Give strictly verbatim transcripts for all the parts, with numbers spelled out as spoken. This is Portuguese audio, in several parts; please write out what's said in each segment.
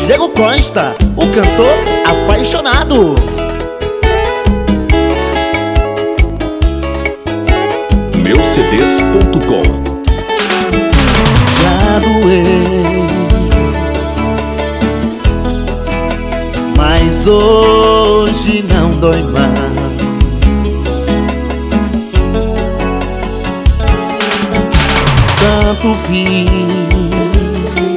Diego Costa, o cantor apaixonado. meu c d s ponto com. Já doei, mas hoje não dói mais. Tanto fiz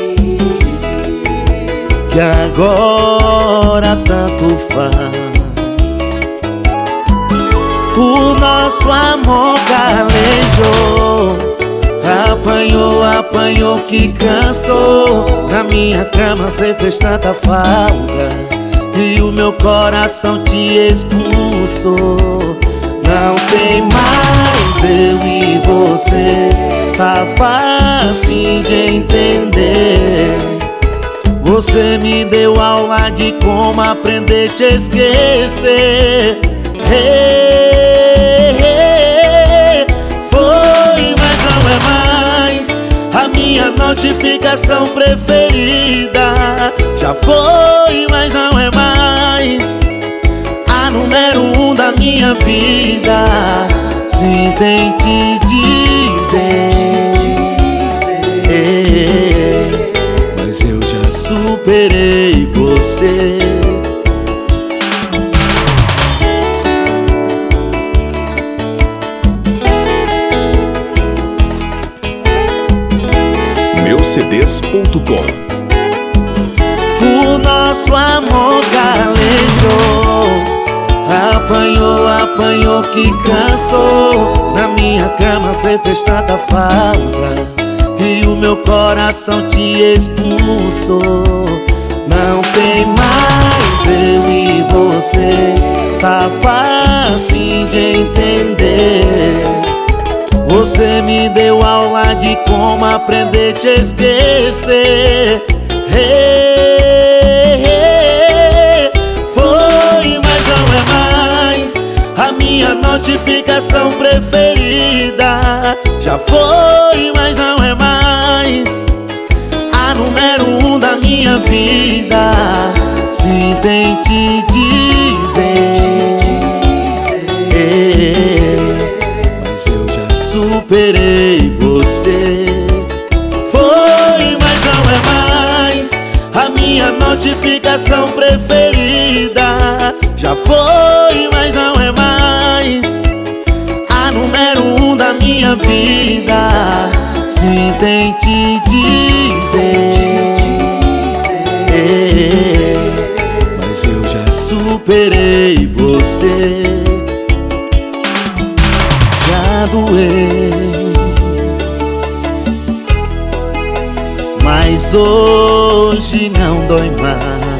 que agora tanto faz. O nosso amor calejou, apanhou, apanhou que cansou. Na minha cama cê fez tanta falta e o meu coração te expulsou. Não tem mais eu e você, tá fácil de entender. Você me deu aula de como aprender a te esquecer. Hey, hey, foi, mas não é mais a minha notificação preferida. Já foi, mas não é mais a número um da minha vida. Sim, tem te dizer, hey, mas eu já superei você. meu c d s ponto com. O nosso amor calejou, apanhou, apanhou que cansou. Na minha cama cê fez tanta falta e o meu coração te expulsou. Não tem mais eu e você, tá fácil de entender. Você me deu aula de como aprender a te esquecer. Hey, hey, foi, mas não é mais a minha notificação preferida. Já foi, mas não é mais a número um da minha vida. Sim, tem te dizer, hey, superei você. Foi, mas não é mais a minha notificação preferida. Já foi, mas não é mais a número um da minha vida. Sim, tem te dizer, hey, mas eu já superei você. Doei, mas hoje não dói mais.